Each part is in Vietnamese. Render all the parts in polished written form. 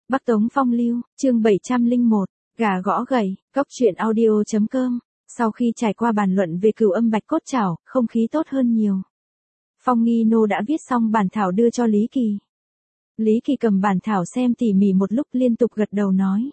Bắc Tống Phong Lưu, chương 701, gà gõ gầy, Cóc truyện audio.com. Sau khi trải qua bàn luận về Cửu Âm Bạch Cốt Trảo, không khí tốt hơn nhiều. Phong Nghi Nô đã viết xong bản thảo đưa cho Lý Kỳ. Lý Kỳ cầm bản thảo xem tỉ mỉ một lúc liên tục gật đầu nói.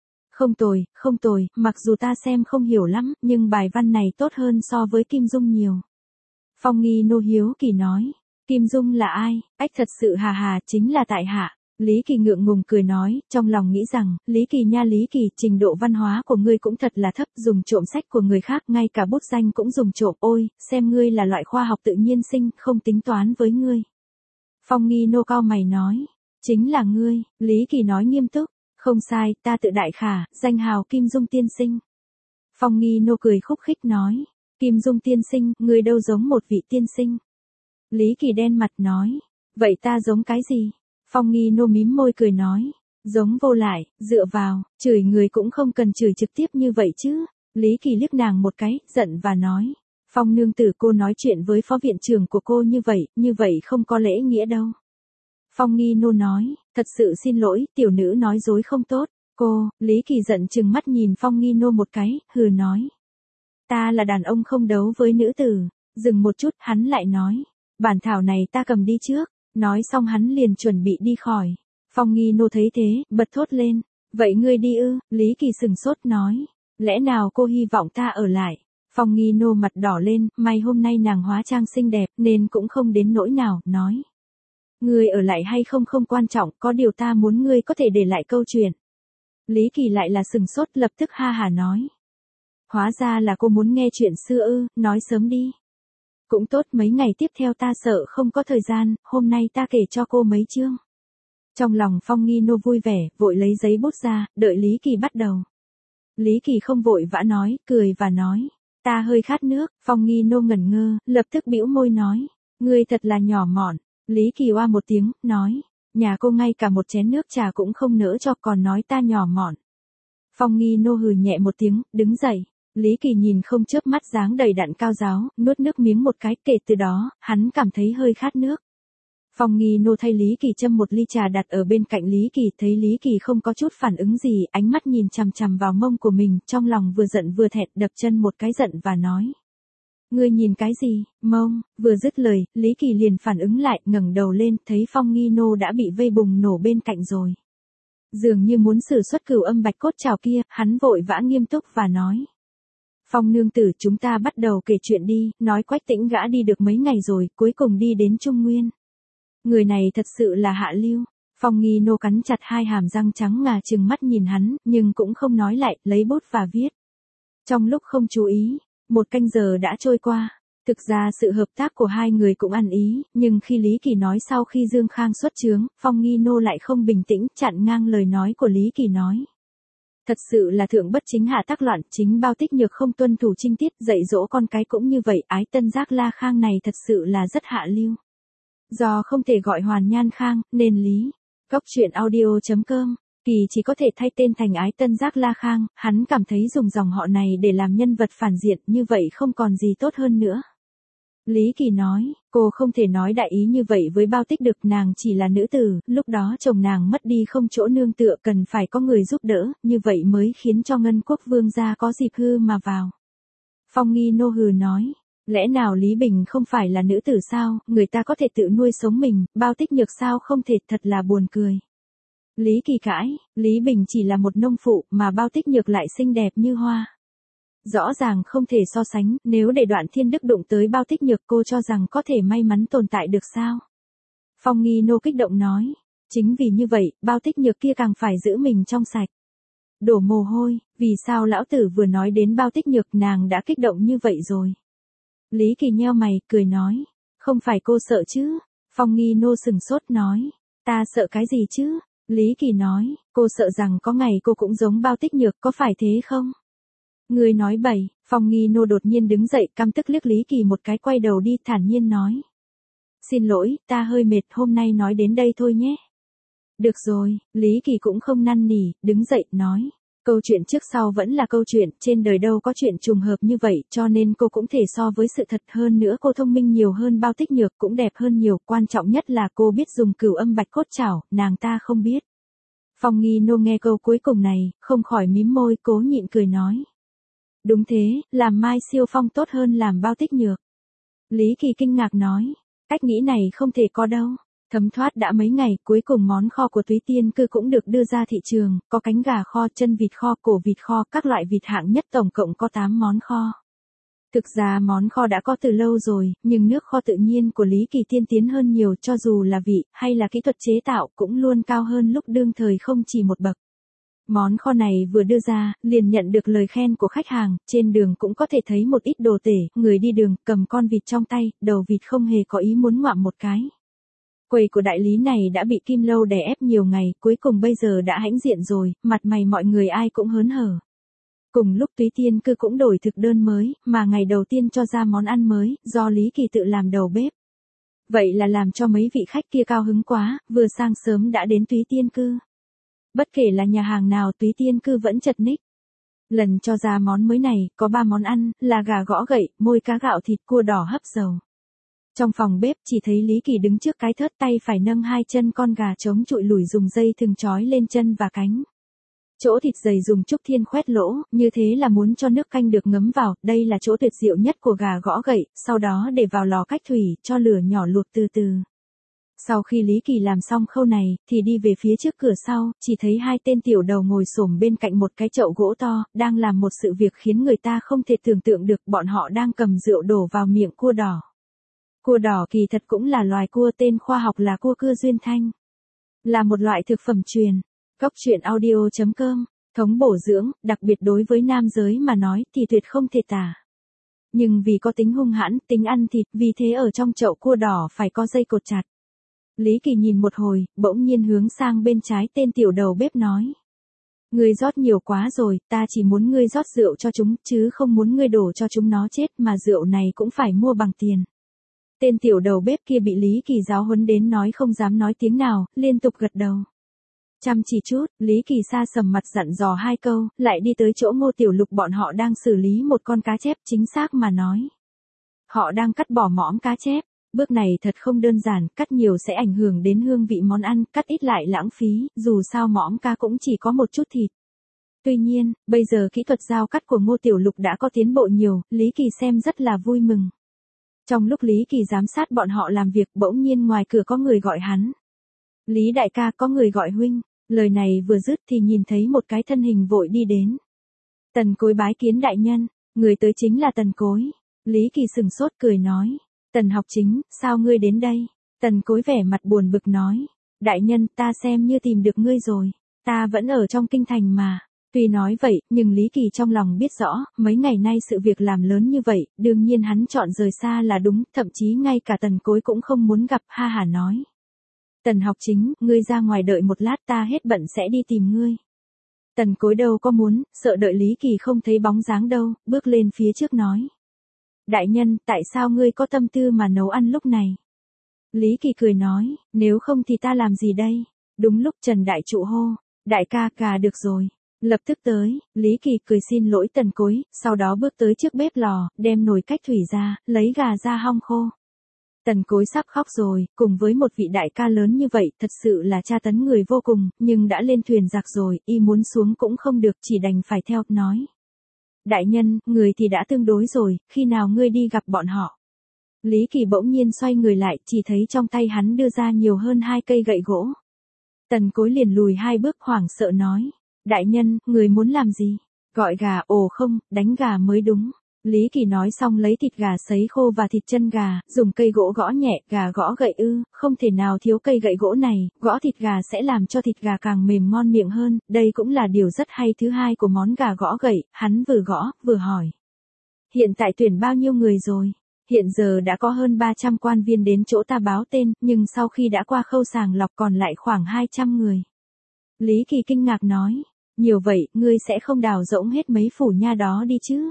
Không tồi, mặc dù ta xem không hiểu lắm, nhưng bài văn này tốt hơn so với Kim Dung nhiều. Phong Nghi Nô hiếu kỳ nói, Kim Dung là ai? Ách thật sự hà, chính là tại hạ. Lý Kỳ ngượng ngùng cười nói, trong lòng nghĩ rằng, Lý Kỳ nha Lý Kỳ, trình độ văn hóa của ngươi cũng thật là thấp, dùng trộm sách của người khác, ngay cả bút danh cũng dùng trộm, ôi, xem ngươi là loại khoa học tự nhiên sinh, không tính toán với ngươi. Phong Nghi Nô cau mày nói, chính là ngươi, Lý Kỳ nói nghiêm túc, không sai, ta tự đại khả, danh hào Kim Dung tiên sinh. Phong Nghi Nô cười khúc khích nói, Kim Dung tiên sinh, ngươi đâu giống một vị tiên sinh. Lý Kỳ đen mặt nói, vậy ta giống cái gì? Phong Nghi Nô mím môi cười nói, giống vô lại, dựa vào, chửi người cũng không cần chửi trực tiếp như vậy chứ. Lý Kỳ liếc nàng một cái, giận và nói, Phong nương tử cô nói chuyện với phó viện trưởng của cô như vậy không có lễ nghĩa đâu. Phong Nghi Nô nói, thật sự xin lỗi, tiểu nữ nói dối không tốt, cô, Lý Kỳ giận chừng mắt nhìn Phong Nghi Nô một cái, hừ nói. Ta là đàn ông không đấu với nữ tử, dừng một chút, hắn lại nói, bản thảo này ta cầm đi trước. Nói xong hắn liền chuẩn bị đi khỏi. Phong Nghi Nô thấy thế, bật thốt lên. Vậy ngươi đi ư? Lý Kỳ sừng sốt nói. Lẽ nào cô hy vọng ta ở lại? Phong Nghi Nô mặt đỏ lên, may hôm nay nàng hóa trang xinh đẹp nên cũng không đến nỗi nào, nói. Ngươi ở lại hay không không quan trọng, có điều ta muốn ngươi có thể để lại câu chuyện. Lý Kỳ lại là sừng sốt lập tức ha hả nói. Hóa ra là cô muốn nghe chuyện xưa ư, nói sớm đi. Cũng tốt, mấy ngày tiếp theo ta sợ không có thời gian, hôm nay ta kể cho cô mấy chương. Trong lòng Phong Nghi Nô vui vẻ, vội lấy giấy bút ra, đợi Lý Kỳ bắt đầu. Lý Kỳ không vội vã nói, cười và nói, ta hơi khát nước. Phong Nghi Nô ngẩn ngơ, lập tức bĩu môi nói, ngươi thật là nhỏ mọn. Lý Kỳ oa một tiếng, nói, nhà cô ngay cả một chén nước trà cũng không nỡ cho, còn nói ta nhỏ mọn. Phong Nghi Nô hừ nhẹ một tiếng, đứng dậy. Lý Kỳ nhìn không chớp mắt dáng đầy đặn cao giáo, nuốt nước miếng một cái, kể từ đó, hắn cảm thấy hơi khát nước. Phong Nghi Nô thay Lý Kỳ châm một ly trà đặt ở bên cạnh Lý Kỳ, thấy Lý Kỳ không có chút phản ứng gì, ánh mắt nhìn chằm chằm vào mông của mình, trong lòng vừa giận vừa thẹn, đập chân một cái giận và nói. Ngươi nhìn cái gì, mông? Vừa dứt lời, Lý Kỳ liền phản ứng lại, ngẩng đầu lên, thấy Phong Nghi Nô đã bị vây bùng nổ bên cạnh rồi. Dường như muốn sử xuất Cửu Âm Bạch Cốt Trảo kia, hắn vội vã nghiêm túc và nói. Phong nương tử, chúng ta bắt đầu kể chuyện đi, nói Quách Tĩnh gã đi được mấy ngày rồi, cuối cùng đi đến Trung Nguyên. Người này thật sự là hạ lưu. Phong Nghi Nô cắn chặt hai hàm răng trắng ngà trừng mắt nhìn hắn, nhưng cũng không nói lại, lấy bút và viết. Trong lúc không chú ý, 1 canh giờ đã trôi qua. Thực ra sự hợp tác của hai người cũng ăn ý, nhưng khi Lý Kỳ nói sau khi Dương Khang xuất chướng, Phong Nghi Nô lại không bình tĩnh, chặn ngang lời nói của Lý Kỳ nói. Thật sự là thượng bất chính hạ tác loạn, chính Bao Tích Nhược không tuân thủ trinh tiết, dạy dỗ con cái cũng như vậy, ái tân giác La Khang này thật sự là rất hạ lưu. Do không thể gọi Hoàn Nhan Khang, nên Lý Cóc truyện audio.com, Kỳ chỉ có thể thay tên thành ái tân giác La Khang, hắn cảm thấy dùng dòng họ này để làm nhân vật phản diện như vậy không còn gì tốt hơn nữa. Lý Kỳ nói, cô không thể nói đại ý như vậy với Bao Tích được, nàng chỉ là nữ tử, lúc đó chồng nàng mất đi không chỗ nương tựa, cần phải có người giúp đỡ, như vậy mới khiến cho Ngân Quốc vương gia có dịp hư mà vào. Phong Nghi Nô hừ nói, lẽ nào Lý Bình không phải là nữ tử sao, người ta có thể tự nuôi sống mình, Bao Tích Nhược sao không thể, thật là buồn cười. Lý Kỳ cãi, Lý Bình chỉ là một nông phụ mà Bao Tích Nhược lại xinh đẹp như hoa. Rõ ràng không thể so sánh, nếu để Đoạn Thiên Đức đụng tới Bao Tích Nhược cô cho rằng có thể may mắn tồn tại được sao? Phong Nghi Nô kích động nói, chính vì như vậy, Bao Tích Nhược kia càng phải giữ mình trong sạch. Đổ mồ hôi, vì sao lão tử vừa nói đến Bao Tích Nhược nàng đã kích động như vậy rồi? Lý Kỳ nheo mày, cười nói, không phải cô sợ chứ? Phong Nghi Nô sừng sốt nói, ta sợ cái gì chứ? Lý Kỳ nói, cô sợ rằng có ngày cô cũng giống Bao Tích Nhược, có phải thế không? Người nói bậy. Phong Nghi Nô đột nhiên đứng dậy, căm tức liếc Lý Kỳ một cái, quay đầu đi, thản nhiên nói. Xin lỗi, ta hơi mệt, hôm nay nói đến đây thôi nhé. Được rồi, Lý Kỳ cũng không năn nỉ, đứng dậy, nói. Câu chuyện trước sau vẫn là câu chuyện, trên đời đâu có chuyện trùng hợp như vậy, cho nên cô cũng thể so với sự thật, hơn nữa cô thông minh nhiều hơn Bao Tích Nhược, cũng đẹp hơn nhiều, quan trọng nhất là cô biết dùng Cửu Âm Bạch Cốt Trảo, nàng ta không biết. Phong Nghi Nô nghe câu cuối cùng này, không khỏi mím môi cố nhịn cười nói. Đúng thế, làm Mai Siêu Phong tốt hơn làm Bao Tích Nhược. Lý Kỳ kinh ngạc nói, cách nghĩ này không thể có đâu. Thấm thoát đã mấy ngày, cuối cùng món kho của Túy Tiên Cư cũng được đưa ra thị trường, có cánh gà kho, chân vịt kho, cổ vịt kho, các loại vịt hạng nhất, tổng cộng có 8 món kho. Thực ra món kho đã có từ lâu rồi, nhưng nước kho tự nhiên của Lý Kỳ tiên tiến hơn nhiều, cho dù là vị, hay là kỹ thuật chế tạo cũng luôn cao hơn lúc đương thời không chỉ một bậc. Món kho này vừa đưa ra, liền nhận được lời khen của khách hàng, trên đường cũng có thể thấy một ít đồ tể, người đi đường, cầm con vịt trong tay, đầu vịt không hề có ý muốn ngoạm một cái. Quầy của đại lý này đã bị Kim Lâu đè ép nhiều ngày, cuối cùng bây giờ đã hãnh diện rồi, mặt mày mọi người ai cũng hớn hở. Cùng lúc Túy Tiên Cư cũng đổi thực đơn mới, mà ngày đầu tiên cho ra món ăn mới, do Lý Kỳ tự làm đầu bếp. Vậy là làm cho mấy vị khách kia cao hứng quá, vừa sáng sớm đã đến Túy Tiên Cư. Bất kể là nhà hàng nào Túy Tiên Cư vẫn chật ních. Lần cho ra món mới này, có 3 món ăn, là gà gõ gậy, môi cá gạo thịt cua đỏ hấp dầu. Trong phòng bếp chỉ thấy Lý Kỳ đứng trước cái thớt, tay phải nâng 2 chân con gà chống trụi lủi dùng dây thừng trói lên chân và cánh. Chỗ thịt dày dùng trúc thiên khoét lỗ, như thế là muốn cho nước canh được ngấm vào, đây là chỗ tuyệt diệu nhất của gà gõ gậy, sau đó để vào lò cách thủy, cho lửa nhỏ luộc từ từ. Sau khi Lý Kỳ làm xong khâu này, thì đi về phía trước cửa sau, chỉ thấy 2 tên tiểu đầu ngồi xổm bên cạnh một cái chậu gỗ to, đang làm một sự việc khiến người ta không thể tưởng tượng được, bọn họ đang cầm rượu đổ vào miệng cua đỏ. Cua đỏ kỳ thật cũng là loài cua, tên khoa học là cua cưa duyên thanh. Là một loại thực phẩm truyền. Góc truyện audio.com, thống bổ dưỡng, đặc biệt đối với nam giới mà nói thì tuyệt không thể tả. Nhưng vì có tính hung hãn, tính ăn thịt, vì thế ở trong chậu cua đỏ phải có dây cột chặt. Lý Kỳ nhìn một hồi, bỗng nhiên hướng sang bên trái tên tiểu đầu bếp nói. Ngươi rót nhiều quá rồi, ta chỉ muốn ngươi rót rượu cho chúng, chứ không muốn ngươi đổ cho chúng nó chết, mà rượu này cũng phải mua bằng tiền. Tên tiểu đầu bếp kia bị Lý Kỳ giáo huấn đến nói không dám nói tiếng nào, liên tục gật đầu. Chăm chỉ chút, Lý Kỳ sa sầm mặt dặn dò 2 câu, lại đi tới chỗ Ngô Tiểu Lục, bọn họ đang xử lý một con cá chép, chính xác mà nói. Họ đang cắt bỏ mõm cá chép, bước này thật không đơn giản, cắt nhiều sẽ ảnh hưởng đến hương vị món ăn, cắt ít lại lãng phí, dù sao mõm cá cũng chỉ có một chút thịt. Tuy nhiên, bây giờ kỹ thuật dao cắt của Ngô Tiểu Lục đã có tiến bộ nhiều, Lý Kỳ xem rất là vui mừng. Trong lúc Lý Kỳ giám sát bọn họ làm việc, bỗng nhiên ngoài cửa có người gọi hắn. Lý đại ca, có người gọi huynh. Lời này vừa dứt thì nhìn thấy một cái thân hình vội đi đến. Tần Cối bái kiến đại nhân, người tới chính là Tần Cối. Lý Kỳ sừng sốt cười nói. Tần học chính, sao ngươi đến đây? Tần Cối vẻ mặt buồn bực nói. Đại nhân, ta xem như tìm được ngươi rồi. Ta vẫn ở trong kinh thành mà. Tuy nói vậy, nhưng Lý Kỳ trong lòng biết rõ, mấy ngày nay sự việc làm lớn như vậy, đương nhiên hắn chọn rời xa là đúng, thậm chí ngay cả Tần Cối cũng không muốn gặp, ha hả nói. Tần học chính, ngươi ra ngoài đợi một lát, ta hết bận sẽ đi tìm ngươi. Tần Cối đâu có muốn, sợ đợi Lý Kỳ không thấy bóng dáng đâu, bước lên phía trước nói. Đại nhân, tại sao ngươi có tâm tư mà nấu ăn lúc này? Lý Kỳ cười nói, nếu không thì ta làm gì đây? Đúng lúc Trần Đại Trụ hô, đại ca, gà được rồi. Lập tức tới, Lý Kỳ cười xin lỗi Tần Cối, sau đó bước tới trước bếp lò, đem nồi cách thủy ra, lấy gà ra hong khô. Tần Cối sắp khóc rồi, cùng với một vị đại ca lớn như vậy, thật sự là tra tấn người vô cùng, nhưng đã lên thuyền giặc rồi, y muốn xuống cũng không được, chỉ đành phải theo, nói. Đại nhân, người thì đã tương đối rồi, khi nào ngươi đi gặp bọn họ? Lý Kỳ bỗng nhiên xoay người lại, chỉ thấy trong tay hắn đưa ra nhiều hơn 2 cây gậy gỗ. Tần Cối liền lùi 2 bước hoảng sợ nói. Đại nhân, người muốn làm gì? Gọi gà, ồ không, đánh gà mới đúng. Lý Kỳ nói xong lấy thịt gà sấy khô và thịt chân gà, dùng cây gỗ gõ nhẹ, gà gõ gậy ư, không thể nào thiếu cây gậy gỗ này, gõ thịt gà sẽ làm cho thịt gà càng mềm ngon miệng hơn, đây cũng là điều rất hay thứ hai của món gà gõ gậy, hắn vừa gõ, vừa hỏi. Hiện tại tuyển bao nhiêu người rồi? Hiện giờ đã có hơn 300 quan viên đến chỗ ta báo tên, nhưng sau khi đã qua khâu sàng lọc còn lại khoảng 200 người. Lý Kỳ kinh ngạc nói, nhiều vậy, ngươi sẽ không đào rỗng hết mấy phủ nha đó đi chứ?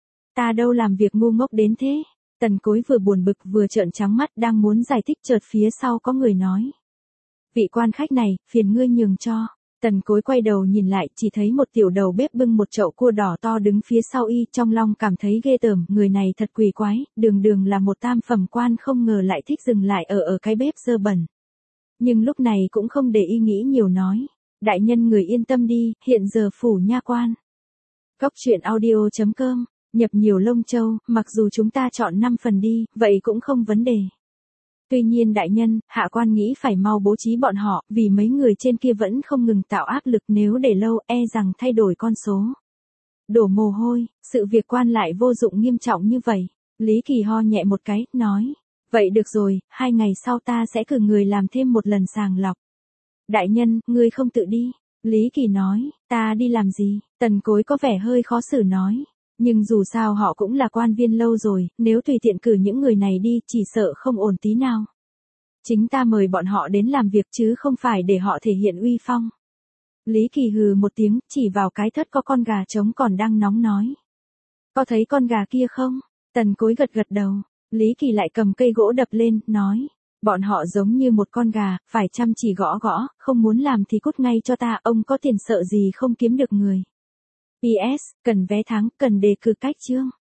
Ta đâu làm việc ngu ngốc đến thế. Tần Cối vừa buồn bực vừa trợn trắng mắt đang muốn giải thích, chợt phía sau có người nói. Vị quan khách này, phiền ngươi nhường cho. Tần Cối quay đầu nhìn lại, chỉ thấy một tiểu đầu bếp bưng một chậu cua đỏ to đứng phía sau y, trong lòng cảm thấy ghê tởm, người này thật quỷ quái, đường đường là một tam phẩm quan không ngờ lại thích dừng lại ở cái bếp dơ bẩn. Nhưng lúc này cũng không để y nghĩ nhiều nói. Đại nhân người yên tâm đi, hiện giờ phủ nha quan. Cóc truyện audio.com, nhập nhiều lông châu, mặc dù chúng ta chọn 5 phần đi, vậy cũng không vấn đề. Tuy nhiên đại nhân, hạ quan nghĩ phải mau bố trí bọn họ, vì mấy người trên kia vẫn không ngừng tạo áp lực, nếu để lâu e rằng thay đổi con số. Đổ mồ hôi, sự việc quan lại vô dụng nghiêm trọng như vậy. Lý Kỳ ho nhẹ một cái, nói. Vậy được rồi, 2 ngày sau ta sẽ cử người làm thêm một lần sàng lọc. Đại nhân, ngươi không tự đi. Lý Kỳ nói, ta đi làm gì? Tần Cối có vẻ hơi khó xử nói. Nhưng dù sao họ cũng là quan viên lâu rồi, nếu tùy tiện cử những người này đi chỉ sợ không ổn tí nào. Chính ta mời bọn họ đến làm việc chứ không phải để họ thể hiện uy phong. Lý Kỳ hừ một tiếng, chỉ vào cái thất có con gà trống còn đang nóng nói. Có thấy con gà kia không? Tần Cối gật gật đầu. Lý Kỳ lại cầm cây gỗ đập lên, nói. Bọn họ giống như một con gà, phải chăm chỉ gõ gõ, không muốn làm thì cút ngay cho ta, ông có tiền sợ gì không kiếm được người. PS, cần vé tháng, cần đề cử cách chương.